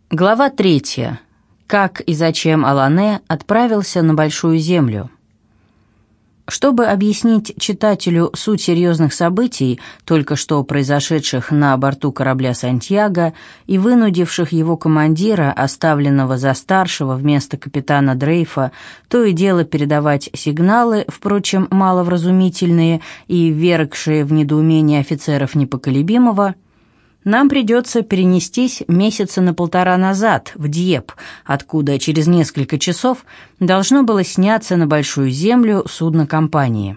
Глава 3. Как и зачем Алане отправился на Большую Землю. Чтобы объяснить читателю суть серьезных событий, только что произошедших на борту корабля «Сантьяго» и вынудивших его командира, оставленного за старшего вместо капитана Дрейфа, то и дело передавать сигналы, впрочем, маловразумительные и ввергшие в недоумение офицеров непоколебимого, нам придется перенестись месяца на 1,5 назад, в Дьепп, откуда через несколько часов должно было сняться на Большую Землю судно компании.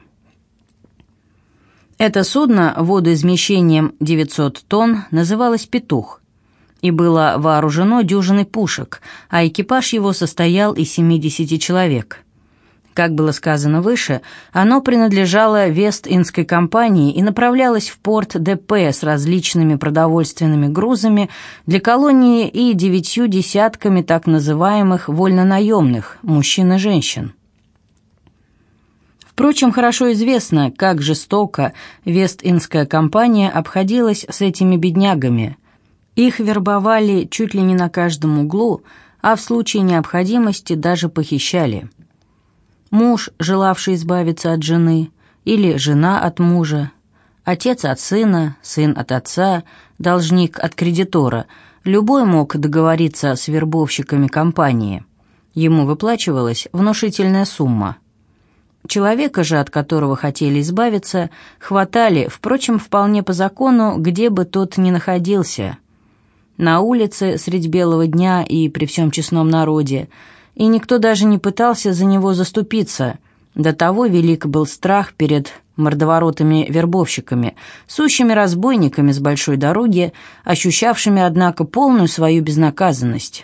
Это судно водоизмещением 900 тонн называлось «Петух» и было вооружено дюжиной пушек, а экипаж его состоял из 70 человек. Как было сказано выше, оно принадлежало Вест-Индской компании и направлялось в порт ДП с различными продовольственными грузами для колонии и 9 десятками так называемых вольнонаемных, мужчин и женщин. Впрочем, хорошо известно, как жестоко Вест-Индская компания обходилась с этими беднягами. Их вербовали чуть ли не на каждом углу, а в случае необходимости даже похищали. Муж, желавший избавиться от жены, или жена от мужа, отец от сына, сын от отца, должник от кредитора, любой мог договориться с вербовщиками компании. Ему выплачивалась внушительная сумма. Человека же, от которого хотели избавиться, хватали, впрочем, вполне по закону, где бы тот ни находился. На улице, средь белого дня и при всем честном народе, и никто даже не пытался за него заступиться. До того велик был страх перед мордоворотами-вербовщиками, сущими разбойниками с большой дороги, ощущавшими, однако, полную свою безнаказанность.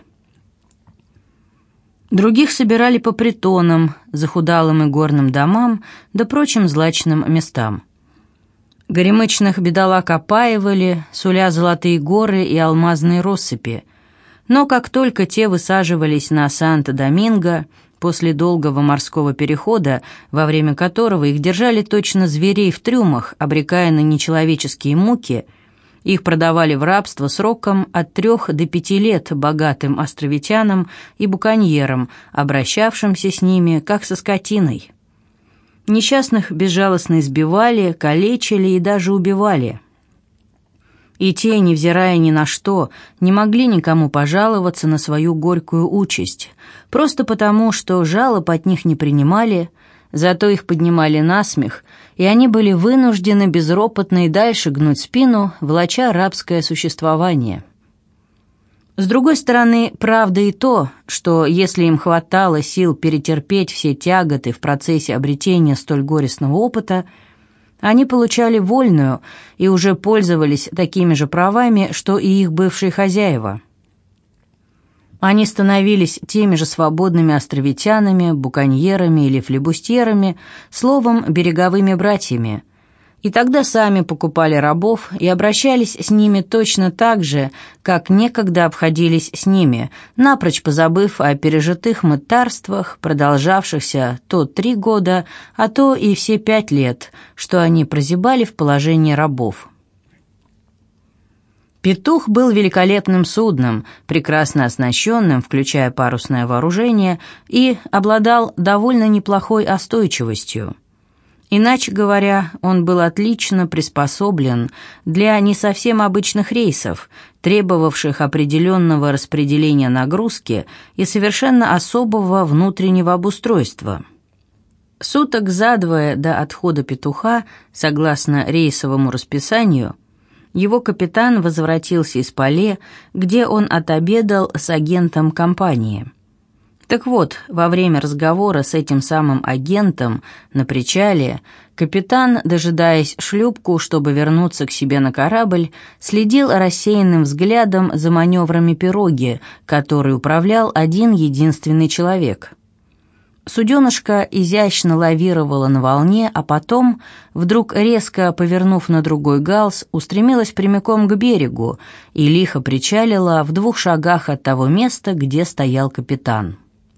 Других собирали по притонам, захудалым и горным домам, да прочим злачным местам. Горемычных бедолаг опаивали, суля золотые горы и алмазные россыпи. Но как только те высаживались на Санто-Доминго, после долгого морского перехода, во время которого их держали точно зверей в трюмах, обрекая на нечеловеческие муки, их продавали в рабство сроком от 3 до 5 лет богатым островитянам и буконьерам, обращавшимся с ними как со скотиной. Несчастных безжалостно избивали, калечили и даже убивали. И те, невзирая ни на что, не могли никому пожаловаться на свою горькую участь, просто потому, что жалоб от них не принимали, зато их поднимали на смех, и они были вынуждены безропотно и дальше гнуть спину, влача рабское существование. С другой стороны, правда и то, что если им хватало сил перетерпеть все тяготы в процессе обретения столь горестного опыта, они получали вольную и уже пользовались такими же правами, что и их бывшие хозяева. Они становились теми же свободными островитянами, буконьерами или флебустьерами, словом, береговыми братьями. И тогда сами покупали рабов и обращались с ними точно так же, как некогда обходились с ними, напрочь позабыв о пережитых мытарствах, продолжавшихся то 3 года, а то и все 5 лет, что они прозябали в положении рабов. «Петух» был великолепным судном, прекрасно оснащенным, включая парусное вооружение, и обладал довольно неплохой остойчивостью. Иначе говоря, он был отлично приспособлен для не совсем обычных рейсов, требовавших определенного распределения нагрузки и совершенно особого внутреннего обустройства. Суток за 2 до отхода «Петуха», согласно рейсовому расписанию, его капитан возвратился из Пале, где он отобедал с агентом компании. Так вот, во время разговора с этим самым агентом на причале капитан, дожидаясь шлюпку, чтобы вернуться к себе на корабль, следил рассеянным взглядом за маневрами пироги, которой управлял один единственный человек. Суденышко изящно лавировало на волне, а потом, вдруг резко повернув на другой галс, устремилось прямиком к берегу и лихо причалило в 2 шагах от того места, где стоял капитан.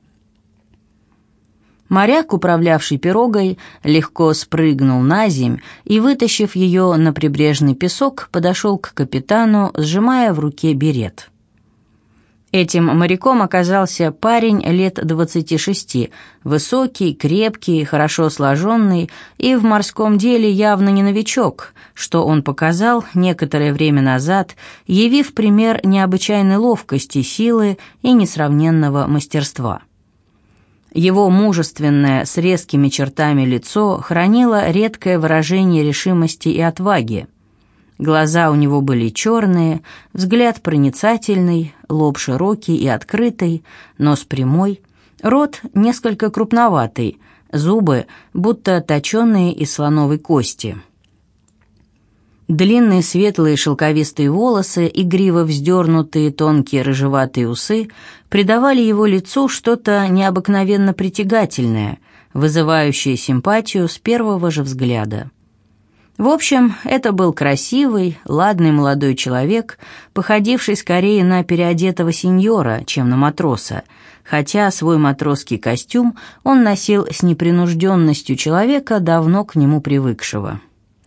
Моряк, управлявший пирогой, легко спрыгнул на земь и, вытащив ее на прибрежный песок, подошел к капитану, сжимая в руке берет. Этим моряком оказался парень лет 26, высокий, крепкий, хорошо сложенный и в морском деле явно не новичок, что он показал некоторое время назад, явив пример необычайной ловкости, силы и несравненного мастерства. Его мужественное, с резкими чертами лицо хранило редкое выражение решимости и отваги. Глаза у него были черные, взгляд проницательный, лоб широкий и открытый, нос прямой, рот несколько крупноватый, зубы будто точеные из слоновой кости. Длинные светлые шелковистые волосы, игриво вздернутые тонкие рыжеватые усы придавали его лицу что-то необыкновенно притягательное, вызывающее симпатию с первого же взгляда. В общем, это был красивый, ладный молодой человек, походивший скорее на переодетого сеньора, чем на матроса, хотя свой матросский костюм он носил с непринужденностью человека, давно к нему привыкшего.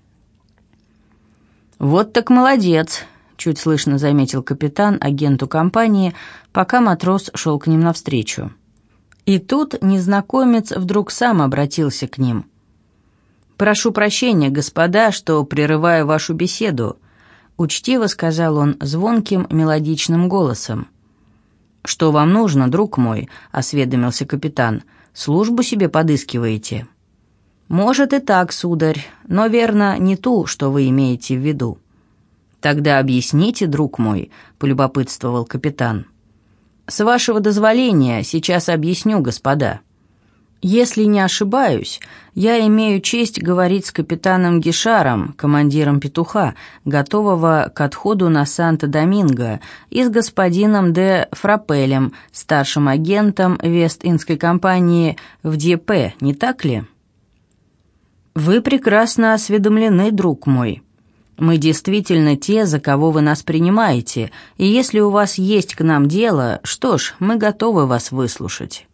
«Вот так молодец», — чуть слышно заметил капитан агенту компании, пока матрос шел к ним навстречу. И тут незнакомец вдруг сам обратился к ним. «Прошу прощения, господа, что прерываю вашу беседу», — учтиво сказал он звонким мелодичным голосом. «Что вам нужно, друг мой?» — осведомился капитан. «Службу себе подыскиваете?» «Может и так, сударь, но, верно, не ту, что вы имеете в виду». «Тогда объясните, друг мой», — полюбопытствовал капитан. «С вашего дозволения сейчас объясню, господа. Если не ошибаюсь, я имею честь говорить с капитаном Гишаром, командиром «Петуха», готового к отходу на Санто-Доминго, и с господином де Фрапелем, старшим агентом Вест-Индской компании в Дьепе, не так ли?» «Вы прекрасно осведомлены, друг мой. Мы действительно те, за кого вы нас принимаете, и если у вас есть к нам дело, что ж, мы готовы вас выслушать».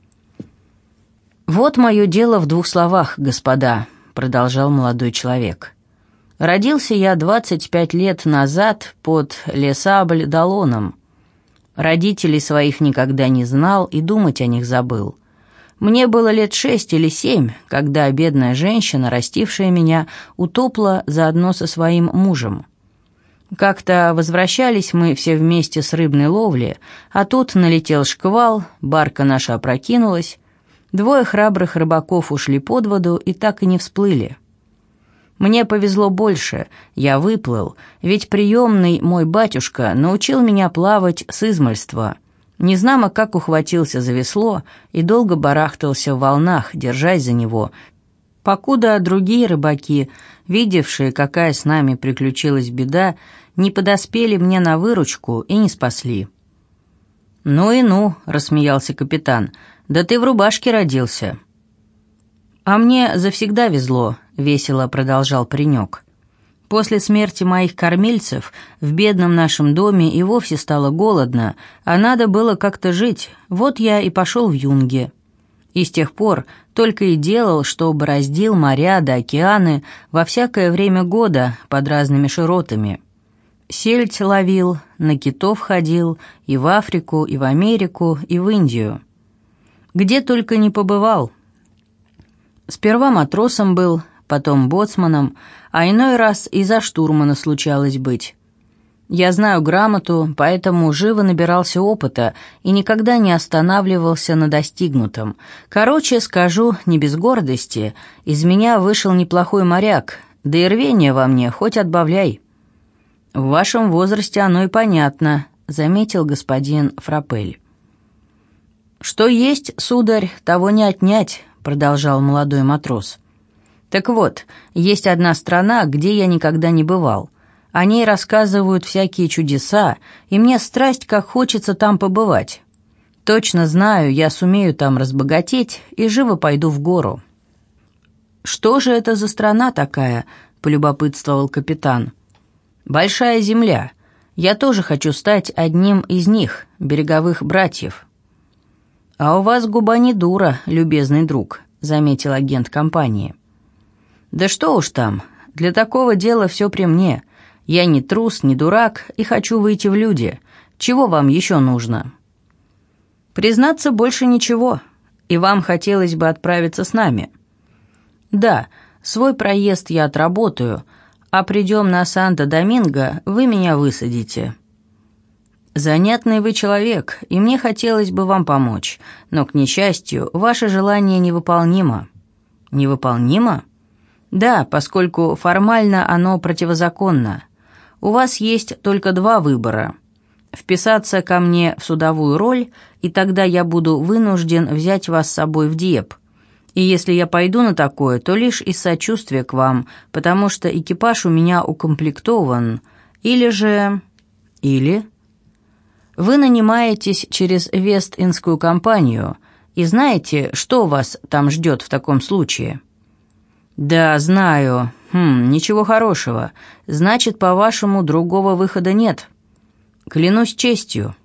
«Вот мое дело в 2 словах, господа», — продолжал молодой человек. «Родился я 25 лет назад под Ле-Сабль-Далоном. Родителей своих никогда не знал и думать о них забыл. Мне было лет 6 или 7, когда бедная женщина, растившая меня, утопла заодно со своим мужем. Как-то возвращались мы все вместе с рыбной ловли, а тут налетел шквал, барка наша опрокинулась, 2 храбрых рыбаков ушли под воду и так и не всплыли. Мне повезло больше, я выплыл, ведь приемный мой батюшка научил меня плавать с измальства. Незнамо как ухватился за весло и долго барахтался в волнах, держась за него, покуда другие рыбаки, видевшие, какая с нами приключилась беда, не подоспели мне на выручку и не спасли». «Ну и ну», — рассмеялся капитан, — «да ты в рубашке родился». «А мне завсегда везло», — весело продолжал паренек. «После смерти моих кормильцев в бедном нашем доме и вовсе стало голодно, а надо было как-то жить, вот я и пошел в юнге. И с тех пор только и делал, что бороздил моря да океаны во всякое время года под разными широтами. Сельдь ловил, на китов ходил, и в Африку, и в Америку, и в Индию. Где только не побывал. Сперва матросом был, потом боцманом, а иной раз и за штурмана случалось быть. Я знаю грамоту, поэтому живо набирался опыта и никогда не останавливался на достигнутом. Короче, скажу, не без гордости, из меня вышел неплохой моряк, да и рвение во мне хоть отбавляй». «В вашем возрасте оно и понятно», — заметил господин Фрапель. «Что есть, сударь, того не отнять», — продолжал молодой матрос. «Так вот, есть одна страна, где я никогда не бывал. О ней рассказывают всякие чудеса, и мне страсть как хочется там побывать. Точно знаю, я сумею там разбогатеть и живо пойду в гору». «Что же это за страна такая?» — полюбопытствовал капитан. «Большая земля. Я тоже хочу стать одним из них, береговых братьев». «А у вас губа не дура, любезный друг», — заметил агент компании. «Да что уж там, для такого дела все при мне. Я не трус, не дурак и хочу выйти в люди. Чего вам еще нужно?» «Признаться, больше ничего, и вам хотелось бы отправиться с нами». «Да, свой проезд я отработаю, а придем на Санто-Доминго, вы меня высадите». «Занятный вы человек, и мне хотелось бы вам помочь, но, к несчастью, ваше желание невыполнимо». «Невыполнимо?» «Да, поскольку формально оно противозаконно. У вас есть только два выбора. Вписаться ко мне в судовую роль, и тогда я буду вынужден взять вас с собой в Диеп. И если я пойду на такое, то лишь из сочувствия к вам, потому что экипаж у меня укомплектован. Или же... Или... Вы нанимаетесь через Вест-Индскую компанию, и знаете, что вас там ждет в таком случае?» «Да, знаю. Ничего хорошего. Значит, по-вашему, другого выхода нет?» «Клянусь честью».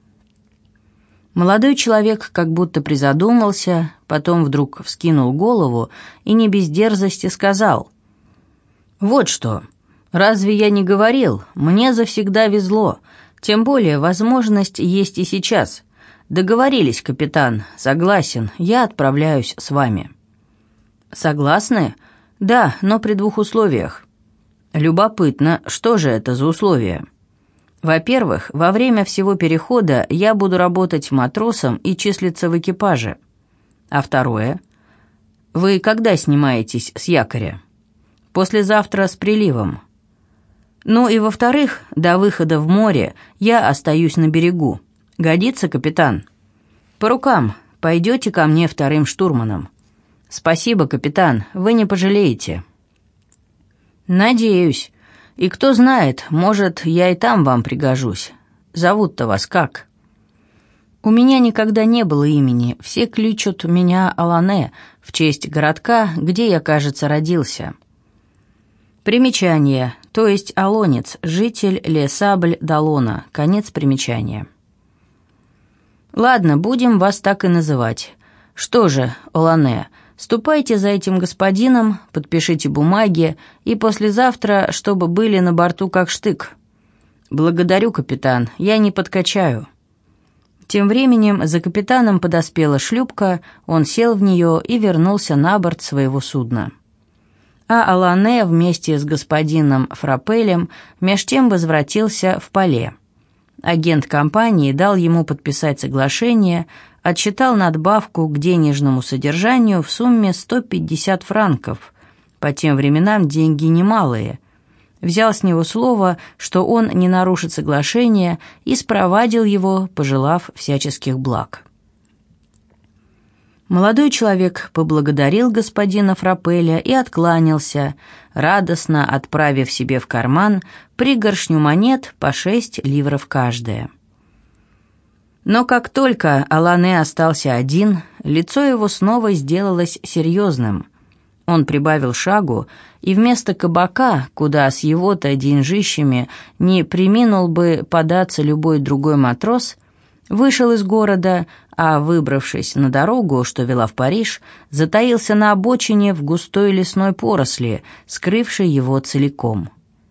Молодой человек как будто призадумался, потом вдруг вскинул голову и не без дерзости сказал: «Вот что. Разве я не говорил? Мне завсегда везло. Тем более возможность есть и сейчас. Договорились, капитан. Согласен. Я отправляюсь с вами». «Согласны?» «Да, но при двух условиях». «Любопытно, что же это за условия?» «Во-первых, во время всего перехода я буду работать матросом и числиться в экипаже. А второе? Вы когда снимаетесь с якоря?» «Послезавтра с приливом». «Ну и во-вторых, до выхода в море я остаюсь на берегу. Годится, капитан?» «По рукам. Пойдете ко мне вторым штурманом». «Спасибо, капитан, вы не пожалеете». «Надеюсь. И кто знает, может, я и там вам пригожусь. Зовут-то вас как?» «У меня никогда не было имени, все кличут меня Алане, в честь городка, где я, кажется, родился». Примечание, то есть алонец, житель Ле-Сабль-Далона, конец примечания. «Ладно, будем вас так и называть. Что же, Алане, ступайте за этим господином, подпишите бумаги, и послезавтра, чтобы были на борту как штык». «Благодарю, капитан, я не подкачаю». Тем временем за капитаном подоспела шлюпка, он сел в нее и вернулся на борт своего судна. А Алане вместе с господином Фрапелем меж тем возвратился в Пале. Агент компании дал ему подписать соглашение, отсчитал надбавку к денежному содержанию в сумме 150 франков. По тем временам деньги немалые. Взял с него слово, что он не нарушит соглашение, и спровадил его, пожелав всяческих благ. Молодой человек поблагодарил господина Фрапеля и откланялся, радостно отправив себе в карман пригоршню монет по 6 ливров каждая. Но как только Алане остался один, лицо его снова сделалось серьезным. Он прибавил шагу, и вместо кабака, куда с его-то деньжищами не преминул бы податься любой другой матрос, вышел из города, а, выбравшись на дорогу, что вела в Париж, затаился на обочине в густой лесной поросли, скрывшей его целиком.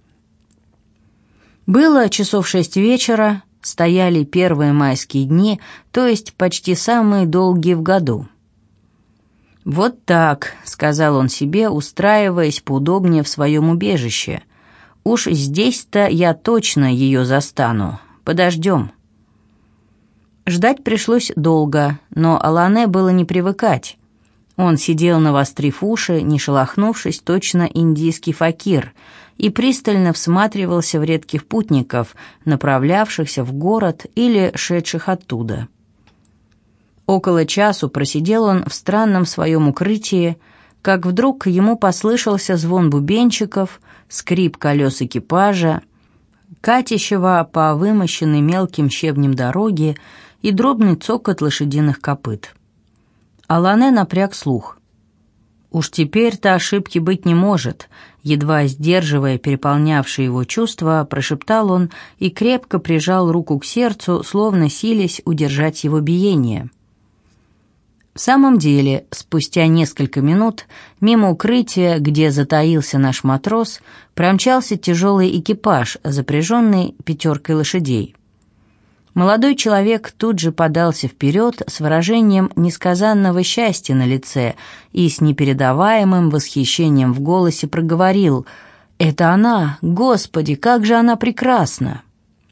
Было часов 6 вечера, стояли первые майские дни, то есть почти самые долгие в году. «Вот так», — сказал он себе, устраиваясь поудобнее в своем убежище. «Уж здесь-то я точно ее застану. Подождем». Ждать пришлось долго, но Алане было не привыкать. Он сидел, навострив уши, не шелохнувшись, точно индийский факир, и пристально всматривался в редких путников, направлявшихся в город или шедших оттуда. Около часу просидел он в странном своем укрытии, как вдруг ему послышался звон бубенчиков, скрип колес экипажа, катящего по вымощенной мелким щебнем дороге, и дробный цокот лошадиных копыт. Алане напряг слух. Уж теперь-то ошибки быть не может, едва сдерживая переполнявшие его чувства, прошептал он и крепко прижал руку к сердцу, словно силясь удержать его биение. В самом деле, спустя несколько минут мимо укрытия, где затаился наш матрос, промчался тяжелый экипаж, запряженный 5 лошадей. Молодой человек тут же подался вперед с выражением несказанного счастья на лице и с непередаваемым восхищением в голосе проговорил: «Это она! Господи, как же она прекрасна!»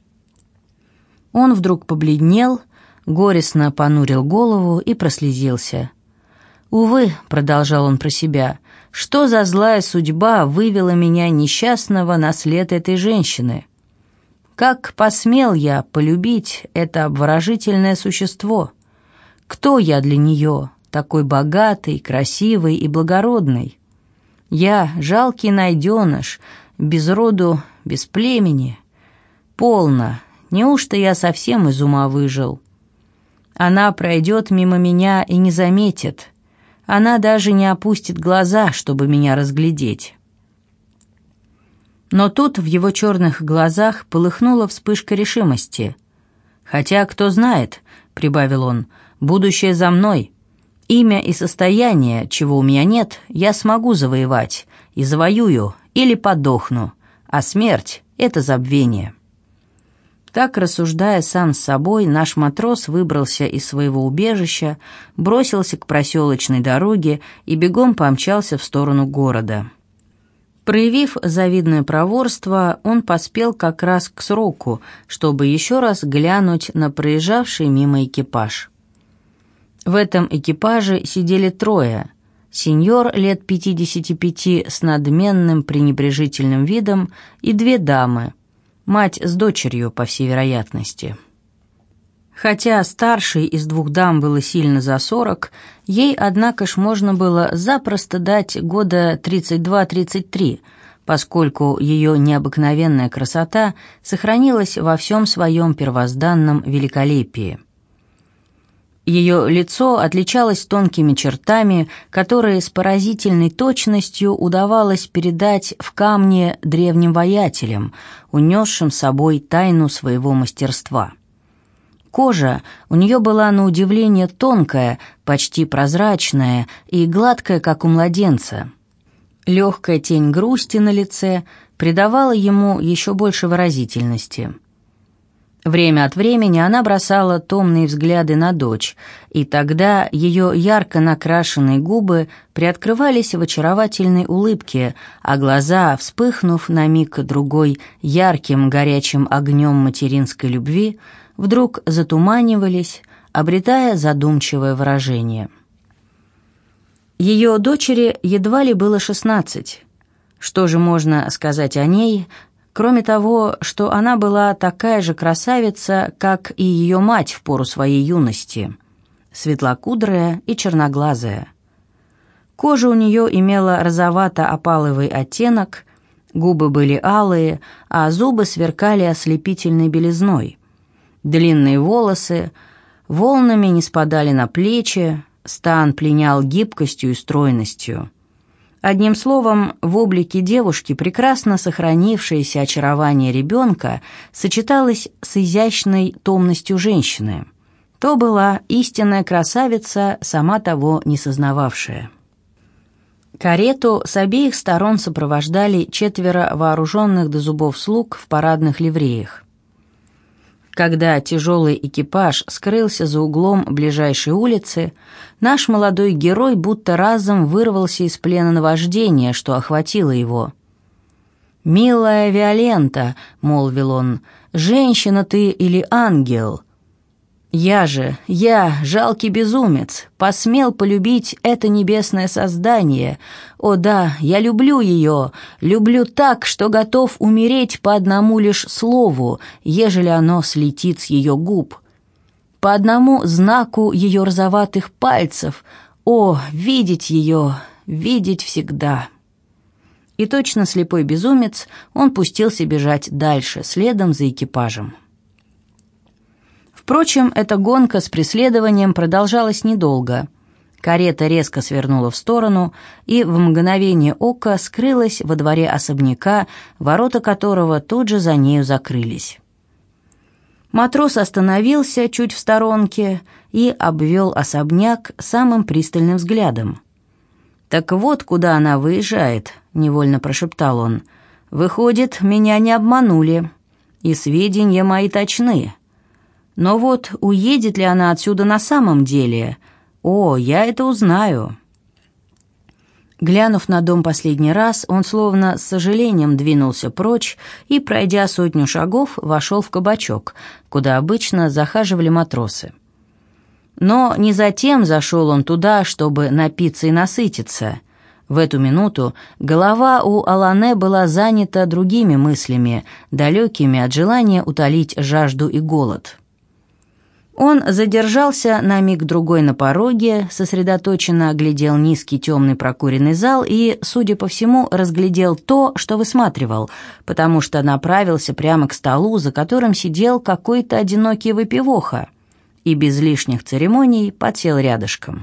Он вдруг побледнел, горестно понурил голову и прослезился. «Увы», — продолжал он про себя, — «что за злая судьба вывела меня, несчастного, на след этой женщины? Как посмел я полюбить это обворожительное существо? Кто я для нее, такой богатый, красивый и благородный? Я жалкий найденыш, без роду, без племени. Полно, неужто я совсем из ума выжил? Она пройдет мимо меня и не заметит. Она даже не опустит глаза, чтобы меня разглядеть». Но тут в его черных глазах полыхнула вспышка решимости. «Хотя, кто знает», — прибавил он, — «будущее за мной. Имя и состояние, чего у меня нет, я смогу завоевать, и завоюю, или подохну, а смерть — это забвение». Так, рассуждая сам с собой, наш матрос выбрался из своего убежища, бросился к проселочной дороге и бегом помчался в сторону города. Проявив завидное проворство, он поспел как раз к сроку, чтобы еще раз глянуть на проезжавший мимо экипаж. В этом экипаже сидели трое: сеньор лет 55 с надменным пренебрежительным видом и две дамы, мать с дочерью, по всей вероятности. Хотя старшей из двух дам было сильно за 40, ей, однако ж, можно было запросто дать года 32-33, поскольку ее необыкновенная красота сохранилась во всем своем первозданном великолепии. Ее лицо отличалось тонкими чертами, которые с поразительной точностью удавалось передать в камне древним воятелям, унесшим с собой тайну своего мастерства. Кожа у нее была на удивление тонкая, почти прозрачная и гладкая, как у младенца. Легкая тень грусти на лице придавала ему еще больше выразительности. Время от времени она бросала томные взгляды на дочь, и тогда ее ярко накрашенные губы приоткрывались в очаровательной улыбке, а глаза, вспыхнув на миг-другой ярким горячим огнем материнской любви, вдруг затуманивались, обретая задумчивое выражение. Ее дочери едва ли было 16. Что же можно сказать о ней, кроме того, что она была такая же красавица, как и ее мать в пору своей юности, светлокудрая и черноглазая. Кожа у нее имела розовато-опаловый оттенок, губы были алые, а зубы сверкали ослепительной белизной. Длинные волосы волнами не спадали на плечи, стан пленял гибкостью и стройностью. Одним словом, в облике девушки прекрасно сохранившееся очарование ребенка сочеталось с изящной томностью женщины. То была истинная красавица, сама того не сознававшая. Карету с обеих сторон сопровождали 4 вооруженных до зубов слуг в парадных ливреях. Когда тяжелый экипаж скрылся за углом ближайшей улицы, наш молодой герой будто разом вырвался из плена наваждения, что охватило его. «Милая Виолента», — молвил он, — «женщина ты или ангел? Я, жалкий безумец, посмел полюбить это небесное создание. О да, я люблю ее, люблю так, что готов умереть по одному лишь слову, ежели оно слетит с ее губ. По одному знаку ее розоватых пальцев. О, видеть ее, видеть всегда». И точно слепой безумец, он пустился бежать дальше, следом за экипажем. Впрочем, эта гонка с преследованием продолжалась недолго. Карета резко свернула в сторону и в мгновение ока скрылась во дворе особняка, ворота которого тут же за нею закрылись. Матрос остановился чуть в сторонке и обвел особняк самым пристальным взглядом. «Так вот, куда она выезжает», — невольно прошептал он. «Выходит, меня не обманули, и сведения мои точны. Но вот уедет ли она отсюда на самом деле? О, я это узнаю». Глянув на дом последний раз, он словно с сожалением двинулся прочь и, пройдя 100 шагов, вошел в кабачок, куда обычно захаживали матросы. Но не затем зашел он туда, чтобы напиться и насытиться. В эту минуту голова у Алане была занята другими мыслями, далекими от желания утолить жажду и голод. Он задержался на миг-другой на пороге, сосредоточенно оглядел низкий темный прокуренный зал и, судя по всему, разглядел то, что высматривал, потому что направился прямо к столу, за которым сидел какой-то одинокий выпивоха, и без лишних церемоний подсел рядышком.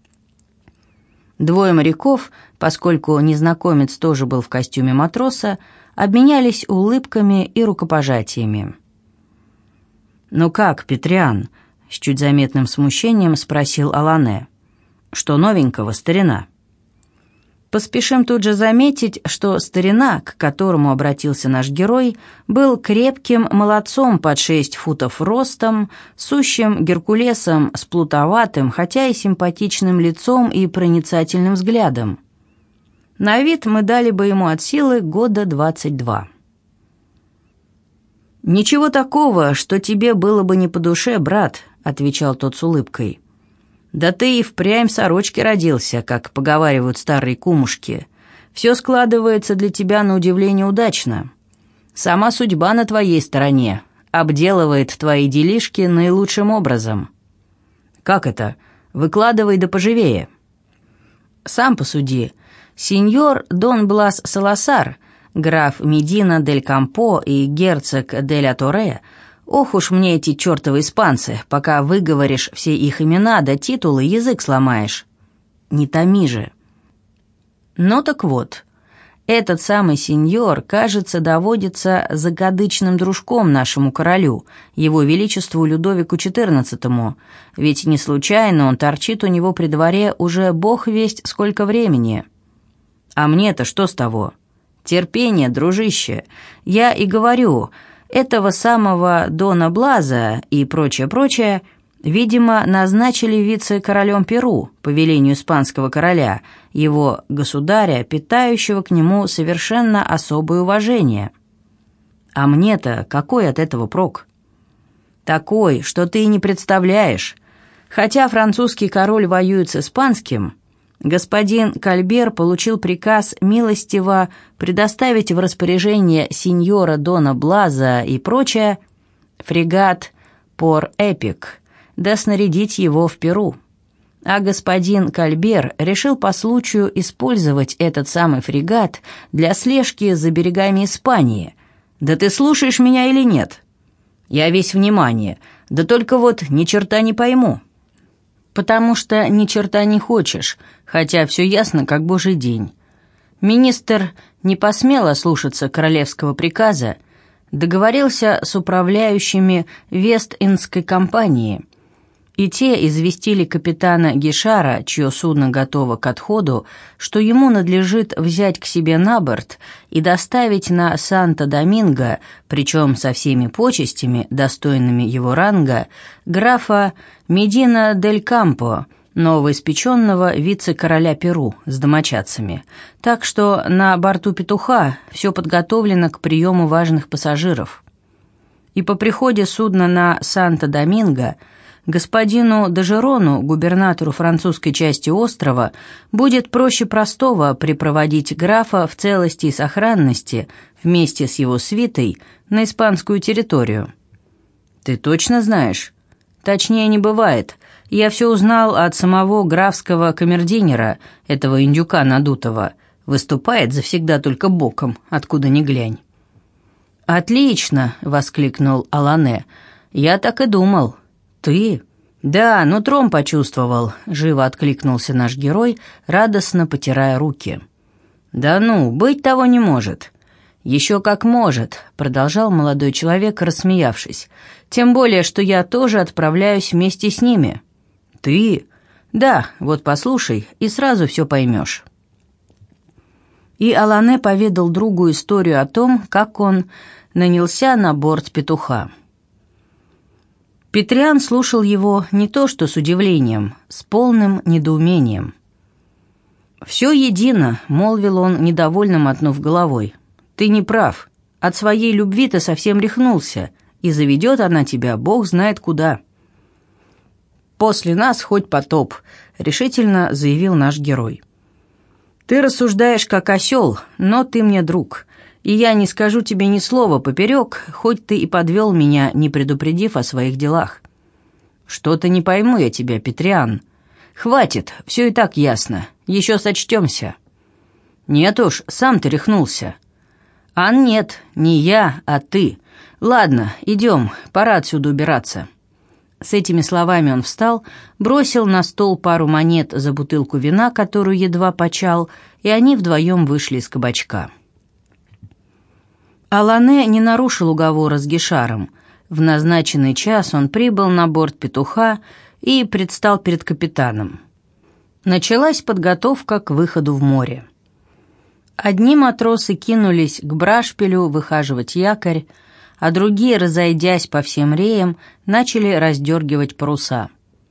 Двое моряков, поскольку незнакомец тоже был в костюме матроса, обменялись улыбками и рукопожатиями. «Ну как, Петрян?» — с чуть заметным смущением спросил Алане. «Что новенького, старина?» Поспешим тут же заметить, что старина, к которому обратился наш герой, был крепким молодцом под 6 футов ростом, сущим геркулесом с плутоватым, хотя и симпатичным лицом и проницательным взглядом. На вид мы дали бы ему от силы года 22. «Ничего такого, что тебе было бы не по душе, брат», — отвечал тот с улыбкой. «Да ты и впрямь в сорочке родился, как поговаривают старые кумушки. Все складывается для тебя на удивление удачно. Сама судьба на твоей стороне, обделывает твои делишки наилучшим образом». «Как это? Выкладывай да поживее». «Сам посуди. Сеньор Дон Блас Саласар, граф Медина дель Кампо и герцог де ля Торе, ох уж мне эти чертовы испанцы, пока выговоришь все их имена да титулы, язык сломаешь. Не томи же. Ну так вот, этот самый сеньор, кажется, доводится закадычным дружком нашему королю, его величеству Людовику XIV, ведь не случайно он торчит у него при дворе уже бог весть сколько времени. А мне-то что с того? Терпение, дружище. Я и говорю, этого самого Дона Блаза и прочее, видимо, назначили вице-королем Перу по велению испанского короля, его государя, питающего к нему совершенно особое уважение. А мне-то какой от этого прок? Такой, что ты и не представляешь. Хотя французский король воюет с испанским, господин Кальбер получил приказ милостиво предоставить в распоряжение сеньора Дона Блаза и прочее фрегат «Пор Эпик», да снарядить его в Перу. А господин Кальбер решил по случаю использовать этот самый фрегат для слежки за берегами Испании. Да ты слушаешь меня или нет? Я весь внимание, да только вот ни черта не пойму. Потому что ни черта не хочешь, хотя все ясно, как божий день. Министр не посмел ослушаться королевского приказа, договорился с управляющими Вест-Индской компании, и те известили капитана Гишара, чье судно готово к отходу, что ему надлежит взять к себе на борт и доставить на Санто-Доминго, причем со всеми почестями, достойными его ранга, графа Медина дель Кампо, новоиспеченного вице-короля Перу с домочадцами. Так что на борту «Петуха» все подготовлено к приему важных пассажиров. И по приходе судна на Санто-Доминго господину Дежерону, губернатору французской части острова, будет проще простого припроводить графа в целости и сохранности вместе с его свитой на испанскую территорию. «Ты точно знаешь?» «Точнее не бывает. Я все узнал от самого графского камердинера, этого индюка надутого. Выступает завсегда только боком, откуда ни глянь». «Отлично!» — воскликнул Алане. «Я так и думал». «Ты?» «Да, нутром почувствовал», — живо откликнулся наш герой, радостно потирая руки. «Да ну, быть того не может». «Еще как может», — продолжал молодой человек, рассмеявшись. «Тем более, что я тоже отправляюсь вместе с ними». «Ты?» «Да, вот послушай, и сразу все поймешь». И Алане поведал другу историю о том, как он нанялся на борт «Петуха». Петриан слушал его не то что с удивлением, с полным недоумением. «Все едино», — молвил он, недовольно мотнув головой. «Ты не прав. От своей любви ты совсем рехнулся, и заведет она тебя бог знает куда». «После нас хоть потоп», — решительно заявил наш герой. «Ты рассуждаешь как осел, но ты мне друг, и я не скажу тебе ни слова поперек, хоть ты и подвел меня, не предупредив о своих делах». «Что-то не пойму я тебя, Петриан. Хватит, все и так ясно, еще сочтемся». «Нет уж, сам ты рехнулся». «А нет, не я, а ты. Ладно, идем, пора отсюда убираться». С этими словами он встал, бросил на стол пару монет за бутылку вина, которую едва почал, и они вдвоем вышли из кабачка. Алане не нарушил уговора с Гишаром. В назначенный час он прибыл на борт «Петуха» и предстал перед капитаном. Началась подготовка к выходу в море. Одни матросы кинулись к брашпилю выхаживать якорь, а другие, разойдясь по всем реям, начали раздергивать паруса.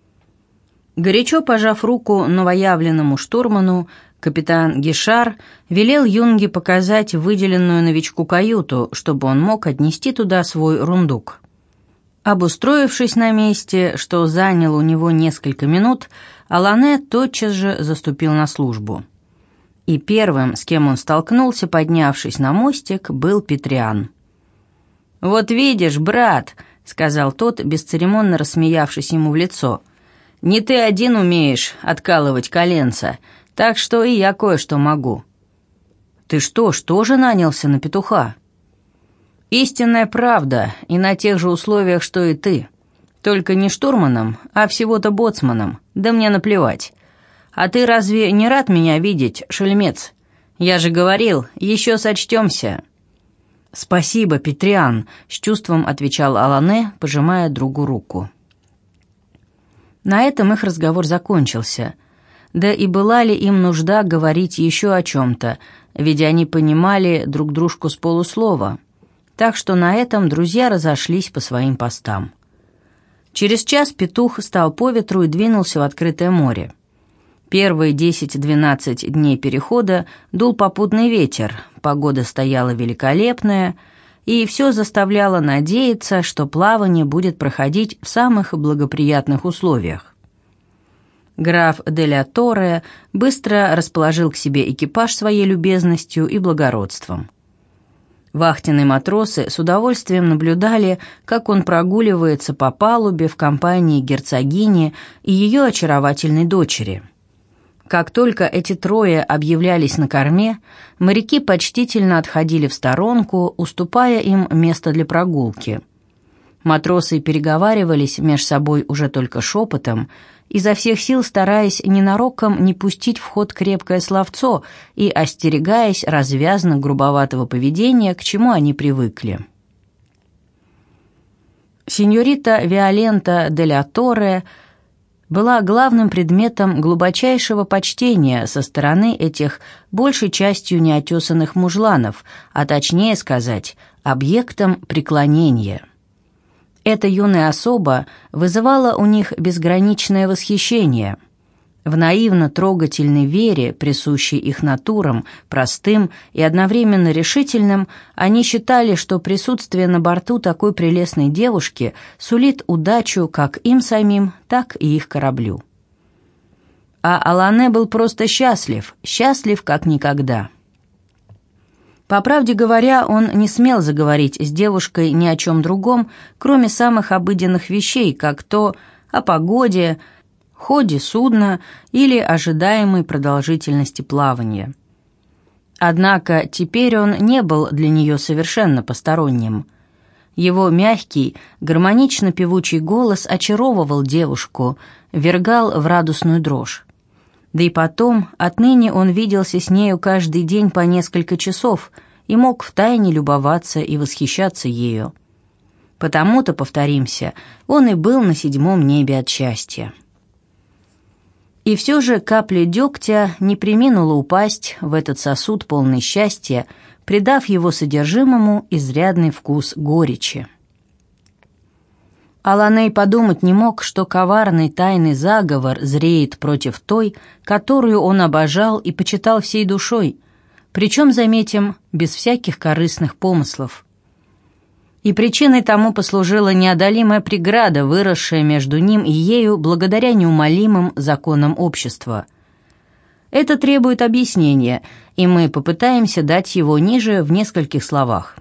Горячо пожав руку новоявленному штурману, капитан Гишар велел юнге показать выделенную новичку каюту, чтобы он мог отнести туда свой рундук. Обустроившись на месте, что заняло у него несколько минут, Алане тотчас же заступил на службу. И первым, с кем он столкнулся, поднявшись на мостик, был Петриан. «Вот видишь, брат», — сказал тот, бесцеремонно рассмеявшись ему в лицо, — «не ты один умеешь откалывать коленца, так что и я кое-что могу». «Ты что же нанялся на петуха?» «Истинная правда, и на тех же условиях, что и ты. Только не штурманом, а всего-то боцманом, да мне наплевать. А ты разве не рад меня видеть, шельмец? Я же говорил, еще сочтемся». «Спасибо, Петриан», — с чувством отвечал Алане, пожимая другу руку. На этом их разговор закончился. Да и была ли им нужда говорить еще о чем-то, ведь они понимали друг дружку с полуслова. Так что на этом друзья разошлись по своим постам. Через час петух стал по ветру и двинулся в открытое море. Первые 10-12 дней перехода дул попутный ветер, погода стояла великолепная, и все заставляло надеяться, что плавание будет проходить в самых благоприятных условиях. Граф де ля Торре быстро расположил к себе экипаж своей любезностью и благородством. Вахтенные матросы с удовольствием наблюдали, как он прогуливается по палубе в компании герцогини и ее очаровательной дочери. Как только эти трое объявлялись на корме, моряки почтительно отходили в сторонку, уступая им место для прогулки. Матросы переговаривались меж собой уже только шепотом, изо всех сил стараясь ненароком не пустить в ход крепкое словцо и остерегаясь развязно грубоватого поведения, к чему они привыкли. Синьорита Виолента де ля Торре была главным предметом глубочайшего почтения со стороны этих большей частью неотесанных мужланов, а точнее сказать, объектом преклонения. Эта юная особа вызывала у них безграничное восхищение. В наивно-трогательной вере, присущей их натурам, простым и одновременно решительным, они считали, что присутствие на борту такой прелестной девушки сулит удачу как им самим, так и их кораблю. А Алане был просто счастлив как никогда. По правде говоря, он не смел заговорить с девушкой ни о чем другом, кроме самых обыденных вещей, как то о погоде, ходе судна или ожидаемой продолжительности плавания. Однако теперь он не был для нее совершенно посторонним. Его мягкий, гармонично певучий голос очаровывал девушку, ввергал в радостную дрожь. Да и потом, отныне он виделся с нею каждый день по несколько часов и мог втайне любоваться и восхищаться ею. Потому-то, повторимся, он и был на 7-м небе от счастья. И все же капля дегтя не преминула упасть в этот сосуд полный счастья, придав его содержимому изрядный вкус горечи. Аланей подумать не мог, что коварный тайный заговор зреет против той, которую он обожал и почитал всей душой, причем, заметим, без всяких корыстных помыслов. И причиной тому послужила неодолимая преграда, выросшая между ним и ею благодаря неумолимым законам общества. Это требует объяснения, и мы попытаемся дать его ниже в нескольких словах.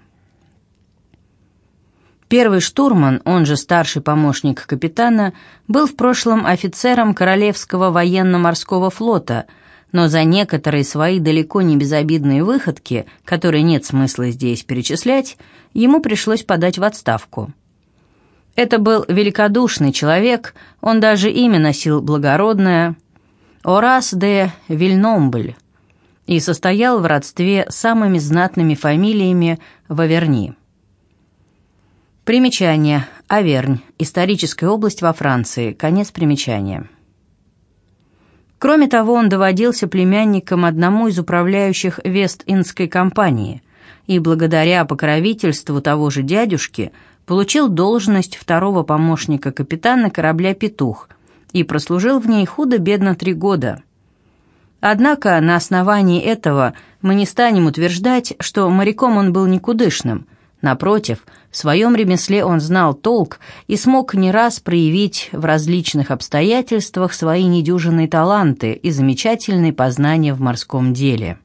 Первый штурман, он же старший помощник капитана, был в прошлом офицером Королевского военно-морского флота, но за некоторые свои далеко не безобидные выходки, которые нет смысла здесь перечислять, ему пришлось подать в отставку. Это был великодушный человек, он даже имя носил благородное Орас де Вильномбль и состоял в родстве с самыми знатными фамилиями в Аверни. Примечание. Авернь. Историческая область во Франции. Конец примечания. Кроме того, он доводился племянником одному из управляющих Вест-Индской компании и благодаря покровительству того же дядюшки получил должность второго помощника капитана корабля «Петух» и прослужил в ней худо-бедно 3 года. Однако на основании этого мы не станем утверждать, что моряком он был никудышным. Напротив, в своем ремесле он знал толк и смог не раз проявить в различных обстоятельствах свои недюжинные таланты и замечательные познания в морском деле.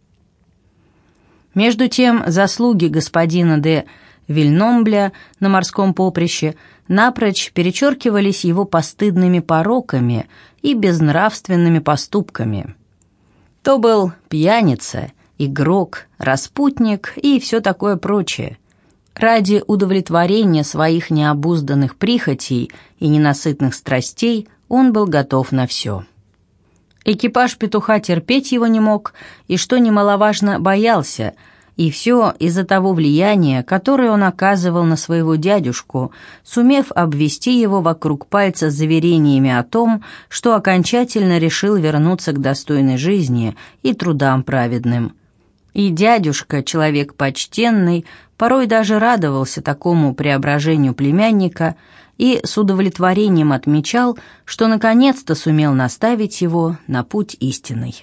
Между тем, заслуги господина де Вильномбля на морском поприще напрочь перечеркивались его постыдными пороками и безнравственными поступками. То был пьяница, игрок, распутник и все такое прочее. Ради удовлетворения своих необузданных прихотей и ненасытных страстей он был готов на все. Экипаж «Петуха» терпеть его не мог и, что немаловажно, боялся, и все из-за того влияния, которое он оказывал на своего дядюшку, сумев обвести его вокруг пальца с заверениями о том, что окончательно решил вернуться к достойной жизни и трудам праведным. И дядюшка, человек почтенный, порой даже радовался такому преображению племянника и с удовлетворением отмечал, что наконец-то сумел наставить его на путь истинный.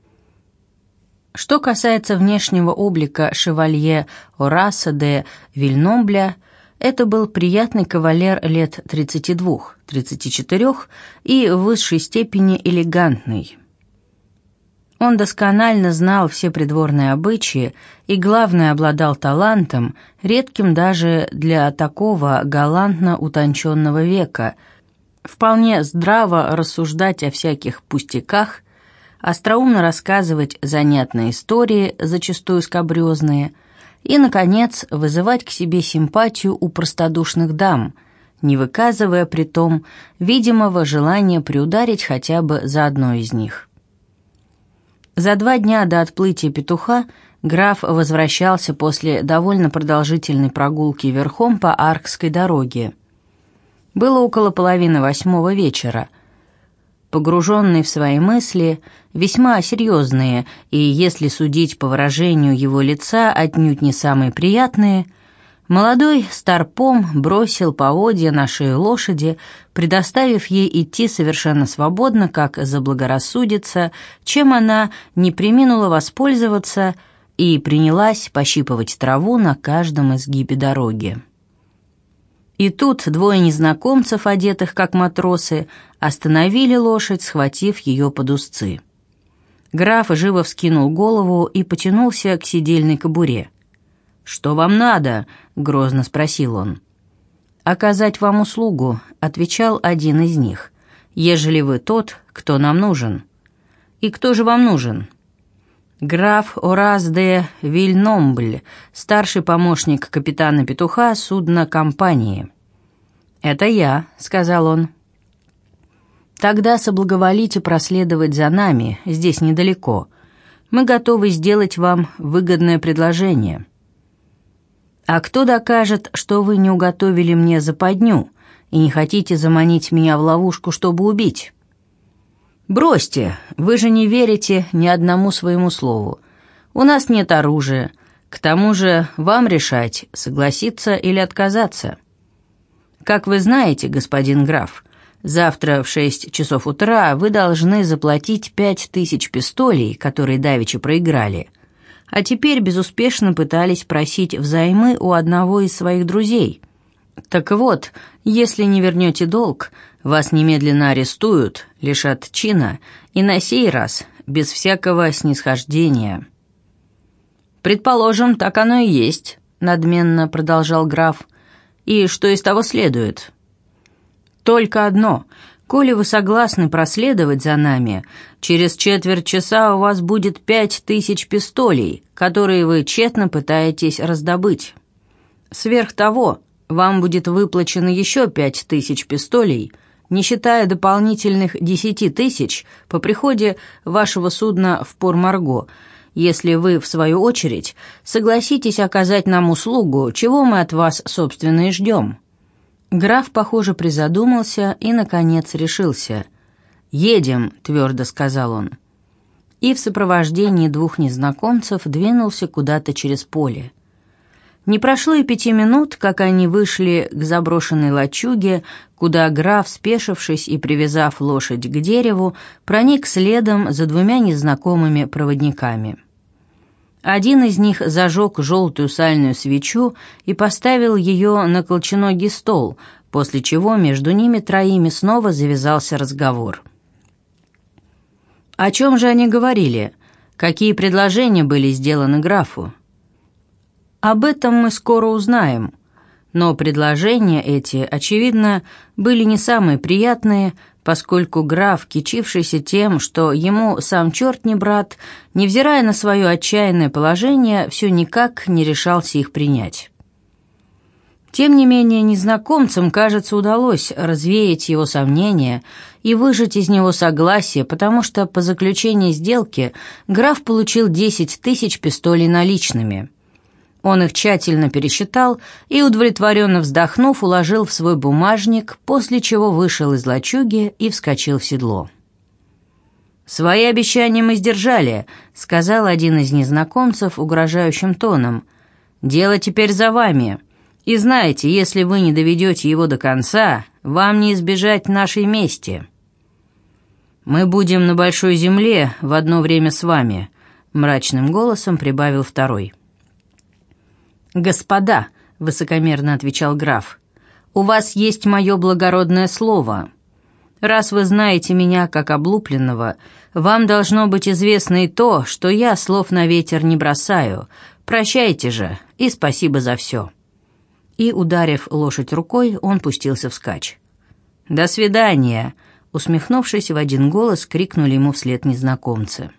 Что касается внешнего облика шевалье Ораса де Вильномбля, это был приятный кавалер лет 32-34 и в высшей степени элегантный. Он досконально знал все придворные обычаи и, главное, обладал талантом, редким даже для такого галантно утонченного века, вполне здраво рассуждать о всяких пустяках, остроумно рассказывать занятные истории, зачастую скабрезные, и, наконец, вызывать к себе симпатию у простодушных дам, не выказывая при том видимого желания приударить хотя бы за одной из них. За 2 дня до отплытия «Петуха» граф возвращался после довольно продолжительной прогулки верхом по Аркской дороге. Было около 7:30 вечера. Погруженный в свои мысли, весьма серьезные и, если судить по выражению его лица, отнюдь не самые приятные, молодой старпом бросил поводья на шею лошади, предоставив ей идти совершенно свободно, как заблагорассудится, чем она не преминула воспользоваться и принялась пощипывать траву на каждом изгибе дороги. И тут 2 незнакомцев, одетых как матросы, остановили лошадь, схватив ее под узцы. Граф живо вскинул голову и потянулся к седельной кобуре. «Что вам надо?» — грозно спросил он. «Оказать вам услугу», — отвечал один из них, «ежели вы тот, кто нам нужен». «И кто же вам нужен?» «Граф Орас де Вильномбль, старший помощник капитана «Петуха» судна компании». «Это я», — сказал он. «Тогда соблаговолите проследовать за нами, здесь недалеко. Мы готовы сделать вам выгодное предложение». «А кто докажет, что вы не уготовили мне западню и не хотите заманить меня в ловушку, чтобы убить?» «Бросьте, вы же не верите ни одному своему слову. У нас нет оружия. К тому же вам решать, согласиться или отказаться». Как вы знаете, господин граф, завтра в 6 часов утра вы должны заплатить 5000 пистолей, которые давеча проиграли, а теперь безуспешно пытались просить взаймы у одного из своих друзей. Так вот, если не вернете долг, вас немедленно арестуют, лишат чина, и на сей раз без всякого снисхождения». «Предположим, так оно и есть», — надменно продолжал граф. «И что из того следует?» «Только одно. Коли вы согласны проследовать за нами, через четверть часа у вас будет 5000 пистолей, которые вы тщетно пытаетесь раздобыть. Сверх того, вам будет выплачено еще 5000 пистолей, не считая дополнительных 10 000 по приходе вашего судна в Пор-Марго, если вы, в свою очередь, согласитесь оказать нам услугу, чего мы от вас, собственно, и ждем». Граф, похоже, призадумался и, наконец, решился. «Едем», — твердо сказал он. И в сопровождении 2 незнакомцев двинулся куда-то через поле. Не прошло и 5 минут, как они вышли к заброшенной лачуге, куда граф, спешившись и привязав лошадь к дереву, проник следом за 2 незнакомыми проводниками. Один из них зажег желтую сальную свечу и поставил ее на колченогий стол, после чего между ними 3 снова завязался разговор. О чем же они говорили? Какие предложения были сделаны графу? Об этом мы скоро узнаем, но предложения эти, очевидно, были не самые приятные, поскольку граф, кичившийся тем, что ему сам черт не брат, невзирая на свое отчаянное положение, все никак не решался их принять. Тем не менее, незнакомцам, кажется, удалось развеять его сомнения и выжать из него согласие, потому что по заключении сделки граф получил 10 000 пистолей наличными. Он их тщательно пересчитал и, удовлетворенно вздохнув, уложил в свой бумажник, после чего вышел из лачуги и вскочил в седло. «Свои обещания мы сдержали», — сказал один из незнакомцев угрожающим тоном. «Дело теперь за вами. И знаете, если вы не доведете его до конца, вам не избежать нашей мести». «Мы будем на большой земле в одно время с вами», — мрачным голосом прибавил второй. «Господа», — высокомерно отвечал граф, — «у вас есть мое благородное слово. Раз вы знаете меня как облупленного, вам должно быть известно и то, что я слов на ветер не бросаю. Прощайте же, и спасибо за все». И, ударив лошадь рукой, он пустился вскачь. «До свидания», — усмехнувшись в один голос, крикнули ему вслед незнакомцы.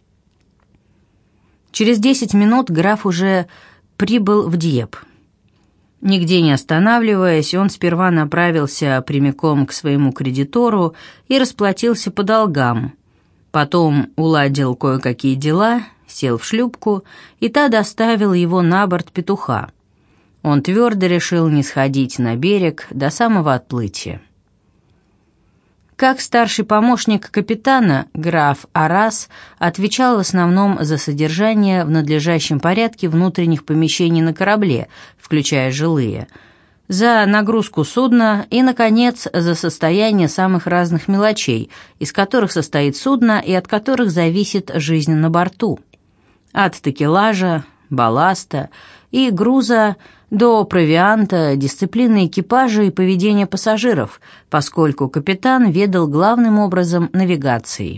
Через 10 минут граф уже прибыл в Дьеп. Нигде не останавливаясь, он сперва направился прямиком к своему кредитору и расплатился по долгам. Потом уладил кое-какие дела, сел в шлюпку, и та доставила его на борт петуха. Он твердо решил не сходить на берег до самого отплытия. Как старший помощник капитана, граф Арас отвечал в основном за содержание в надлежащем порядке внутренних помещений на корабле, включая жилые, за нагрузку судна и, наконец, за состояние самых разных мелочей, из которых состоит судно и от которых зависит жизнь на борту. От такелажа, балласта и груза до провианта, дисциплины экипажа и поведения пассажиров, поскольку капитан ведал главным образом навигацией.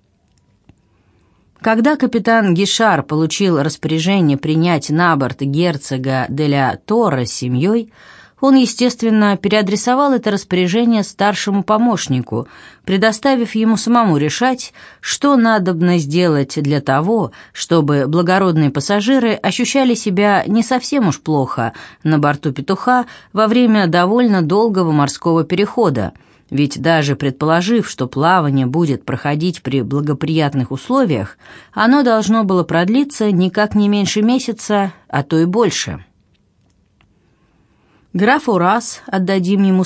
Когда капитан Гишар получил распоряжение принять на борт герцога де ля Торре с семьей, он, естественно, переадресовал это распоряжение старшему помощнику, предоставив ему самому решать, что надобно сделать для того, чтобы благородные пассажиры ощущали себя не совсем уж плохо на борту петуха во время довольно долгого морского перехода, ведь даже предположив, что плавание будет проходить при благоприятных условиях, оно должно было продлиться никак не меньше месяца, а то и больше. Граф Урас, отдадим ему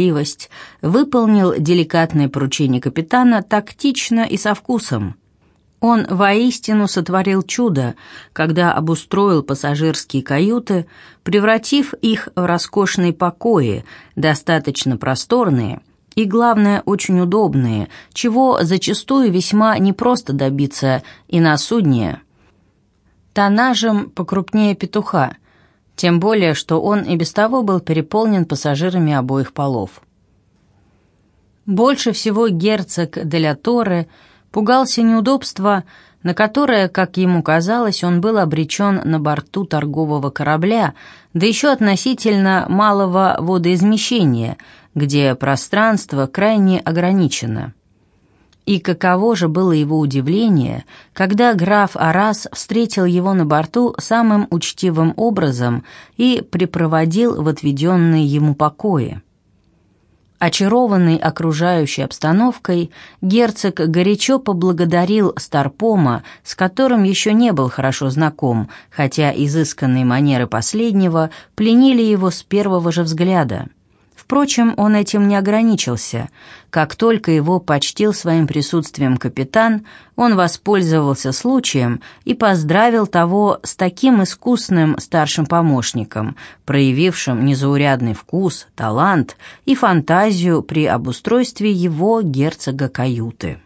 справедливость, выполнил деликатное поручение капитана тактично и со вкусом. Он воистину сотворил чудо, когда обустроил пассажирские каюты, превратив их в роскошные покои, достаточно просторные и, главное, очень удобные, чего зачастую весьма непросто добиться и на судне тоннажем покрупнее петуха, тем более, что он и без того был переполнен пассажирами обоих полов. Больше всего герцог де ля Торре пугался неудобства, на которое, как ему казалось, он был обречен на борту торгового корабля, да еще относительно малого водоизмещения, где пространство крайне ограничено. И каково же было его удивление, когда граф Орас встретил его на борту самым учтивым образом и припроводил в отведенные ему покои. Очарованный окружающей обстановкой, герцог горячо поблагодарил Старпома, с которым еще не был хорошо знаком, хотя изысканные манеры последнего пленили его с первого же взгляда. Впрочем, он этим не ограничился. Как только его почтил своим присутствием капитан, он воспользовался случаем и поздравил того с таким искусным старшим помощником, проявившим незаурядный вкус, талант и фантазию при обустройстве его герцога каюты.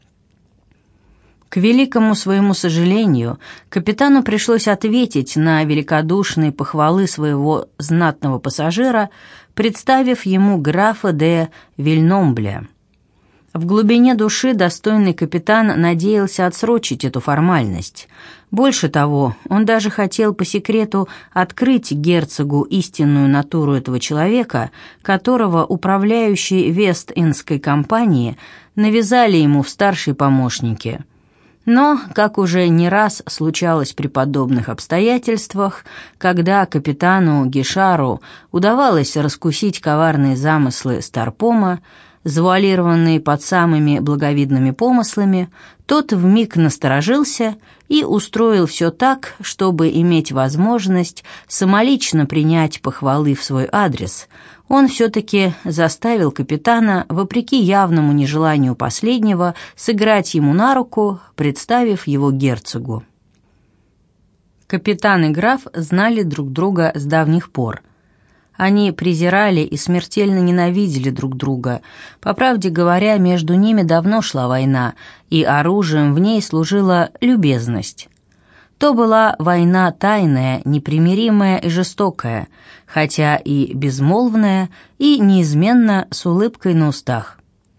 К великому своему сожалению, капитану пришлось ответить на великодушные похвалы своего знатного пассажира, представив ему графа де Вильномбля. В глубине души достойный капитан надеялся отсрочить эту формальность. Больше того, он даже хотел по секрету открыть герцогу истинную натуру этого человека, которого управляющие Вест-Индской компании навязали ему в старшие помощники. Но, как уже не раз случалось при подобных обстоятельствах, когда капитану Гишару удавалось раскусить коварные замыслы Старпома, завуалированные под самыми благовидными помыслами, тот вмиг насторожился и устроил все так, чтобы иметь возможность самолично принять похвалы в свой адрес. Он все-таки заставил капитана, вопреки явному нежеланию последнего, сыграть ему на руку, представив его герцогу. Капитан и граф знали друг друга с давних пор. Они презирали и смертельно ненавидели друг друга. По правде говоря, между ними давно шла война, и оружием в ней служила любезность. То была война тайная, непримиримая и жестокая, хотя и безмолвная, и неизменно с улыбкой на устах.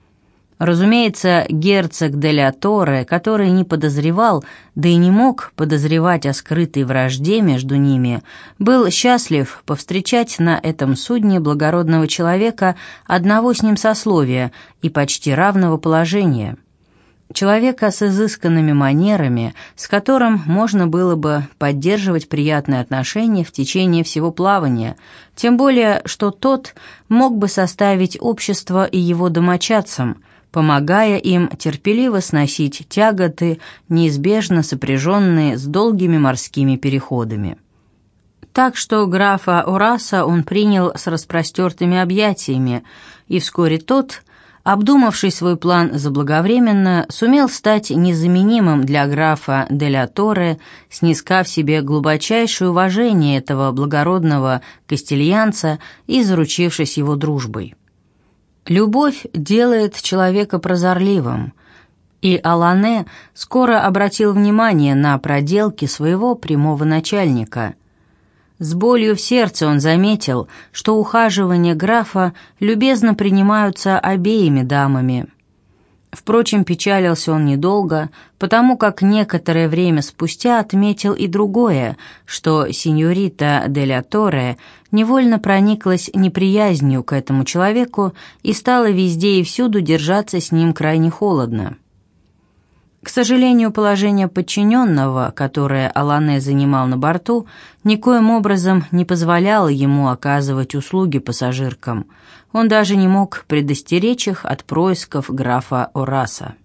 Разумеется, герцог де ля Торре, который не подозревал, да и не мог подозревать о скрытой вражде между ними, был счастлив повстречать на этом судне благородного человека одного с ним сословия и почти равного положения. Человека с изысканными манерами, с которым можно было бы поддерживать приятные отношения в течение всего плавания, тем более, что тот мог бы составить общество и его домочадцам, помогая им терпеливо сносить тяготы, неизбежно сопряженные с долгими морскими переходами. Так что графа Ораса он принял с распростертыми объятиями, и вскоре тот, обдумавший свой план заблаговременно, сумел стать незаменимым для графа де ля Торре, снискав себе глубочайшее уважение этого благородного кастильянца и заручившись его дружбой. Любовь делает человека прозорливым, и Алане скоро обратил внимание на проделки своего прямого начальника. С болью в сердце он заметил, что ухаживания графа любезно принимаются обеими дамами. Впрочем, печалился он недолго, потому как некоторое время спустя отметил и другое, что сеньорита де ля Торре невольно прониклась неприязнью к этому человеку и стала везде и всюду держаться с ним крайне холодно. К сожалению, положение подчиненного, которое Алане занимал на борту, никоим образом не позволяло ему оказывать услуги пассажиркам. Он даже не мог предостеречь их от происков графа Ораса.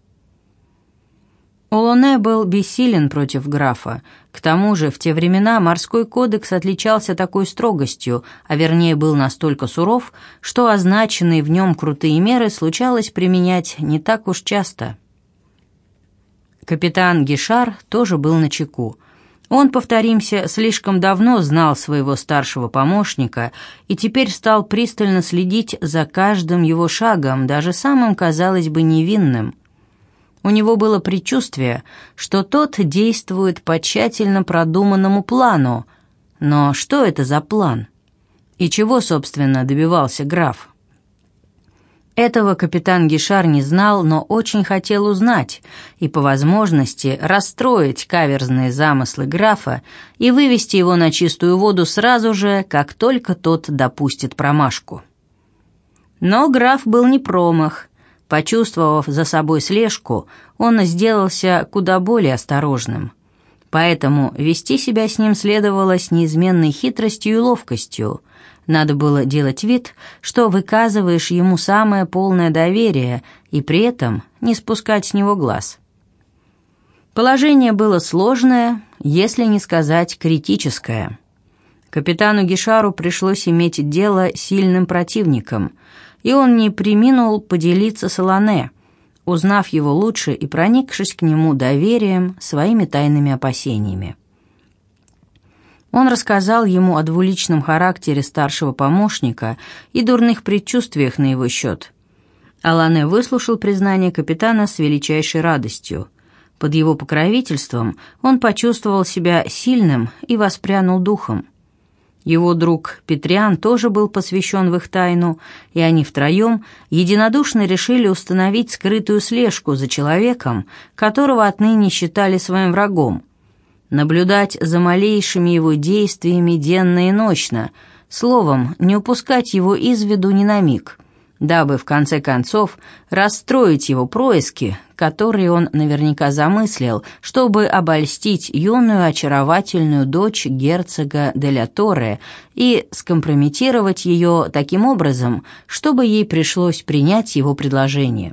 Олоне был бессилен против графа. К тому же в те времена морской кодекс отличался такой строгостью, а вернее был настолько суров, что означенные в нем крутые меры случалось применять не так уж часто. Капитан Гишар тоже был начеку. Он, повторимся, слишком давно знал своего старшего помощника и теперь стал пристально следить за каждым его шагом, даже самым, казалось бы, невинным. У него было предчувствие, что тот действует по тщательно продуманному плану. Но что это за план? И чего, собственно, добивался граф? Этого капитан Гишар не знал, но очень хотел узнать и, по возможности, расстроить каверзные замыслы графа и вывести его на чистую воду сразу же, как только тот допустит промашку. Но граф был не промах. Почувствовав за собой слежку, он сделался куда более осторожным. Поэтому вести себя с ним следовало с неизменной хитростью и ловкостью. Надо было делать вид, что выказываешь ему самое полное доверие и при этом не спускать с него глаз. Положение было сложное, если не сказать критическое. Капитану Гишару пришлось иметь дело с сильным противником, и он не преминул поделиться с Алане, узнав его лучше и проникшись к нему доверием, своими тайными опасениями. Он рассказал ему о двуличном характере старшего помощника и дурных предчувствиях на его счет. Алане выслушал признание капитана с величайшей радостью. Под его покровительством он почувствовал себя сильным и воспрянул духом. Его друг Петриан тоже был посвящен в их тайну, и они втроем единодушно решили установить скрытую слежку за человеком, которого отныне считали своим врагом, наблюдать за малейшими его действиями денно и ночно, словом, не упускать его из виду ни на миг, дабы в конце концов расстроить его происки, которые он наверняка замыслил, чтобы обольстить юную очаровательную дочь герцога де ля Торре и скомпрометировать ее таким образом, чтобы ей пришлось принять его предложение.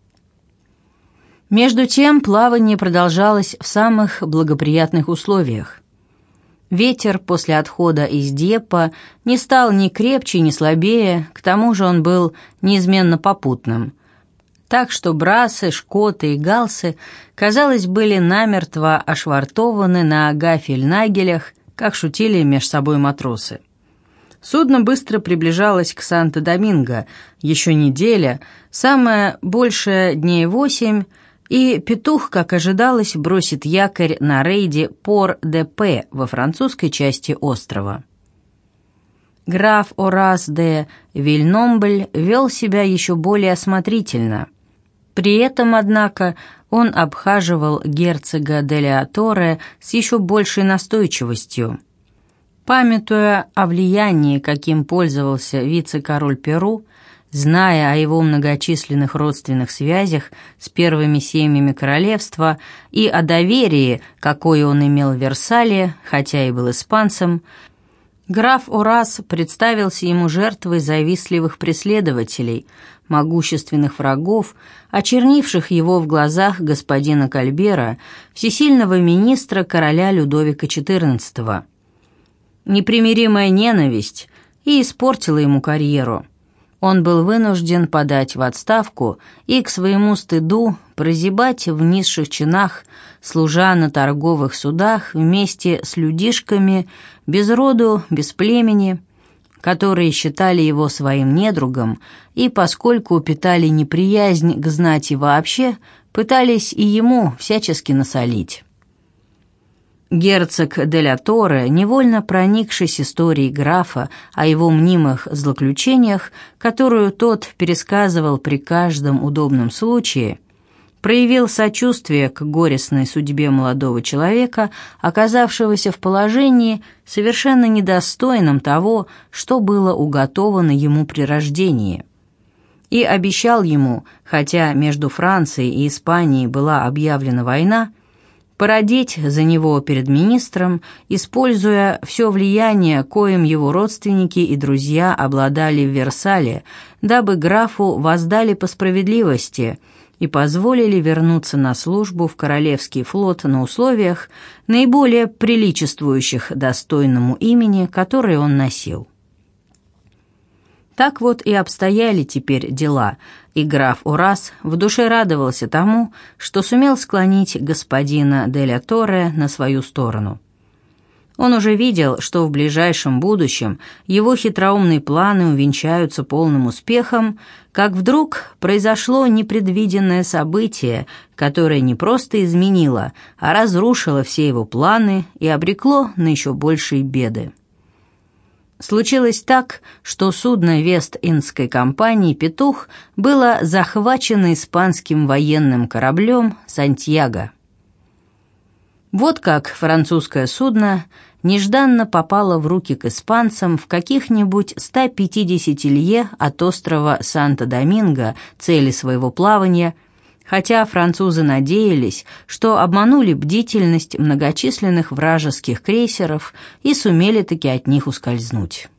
Между тем плавание продолжалось в самых благоприятных условиях. Ветер после отхода из Дьеппа не стал ни крепче, ни слабее, к тому же он был неизменно попутным. Так что брасы, шкоты и галсы, казалось, были намертво ошвартованы на гафельнагелях, как шутили меж собой матросы. Судно быстро приближалось к Санто-Доминго, еще неделя, самое большее дней 8, и петух, как ожидалось, бросит якорь на рейде Пор-де-Пе во французской части острова. Граф Орас де Вильномбль вел себя еще более осмотрительно. При этом, однако, он обхаживал герцога де ля Торре с еще большей настойчивостью. Памятуя о влиянии, каким пользовался вице-король Перу, зная о его многочисленных родственных связях с первыми семьями королевства и о доверии, какое он имел в Версале, хотя и был испанцем, граф Орас представился ему жертвой завистливых преследователей, могущественных врагов, очернивших его в глазах господина Кальбера, всесильного министра короля Людовика XIV. Непримиримая ненависть и испортила ему карьеру. Он был вынужден подать в отставку и к своему стыду прозябать в низших чинах, служа на торговых судах вместе с людишками без роду, без племени, которые считали его своим недругом и, поскольку питали неприязнь к знати вообще, пытались и ему всячески насолить. Герцог де ля Торре, невольно проникшись историей графа о его мнимых злоключениях, которую тот пересказывал при каждом удобном случае, проявил сочувствие к горестной судьбе молодого человека, оказавшегося в положении, совершенно недостойном того, что было уготовано ему при рождении, и обещал ему, хотя между Францией и Испанией была объявлена война, породить за него перед министром, используя все влияние, коим его родственники и друзья обладали в Версале, дабы графу воздали по справедливости и позволили вернуться на службу в Королевский флот на условиях, наиболее приличествующих достойному имени, которое он носил. Так вот и обстояли теперь дела, и граф Урас в душе радовался тому, что сумел склонить господина де ля Торре на свою сторону. Он уже видел, что в ближайшем будущем его хитроумные планы увенчаются полным успехом, как вдруг произошло непредвиденное событие, которое не просто изменило, а разрушило все его планы и обрекло на еще большие беды. Случилось так, что судно Вест-Индской компании «Петух» было захвачено испанским военным кораблем «Сантьяго». Вот как французское судно нежданно попало в руки к испанцам в каких-нибудь 150 лье от острова Санто-Доминго, цели своего плавания, хотя французы надеялись, что обманули бдительность многочисленных вражеских крейсеров и сумели таки от них ускользнуть.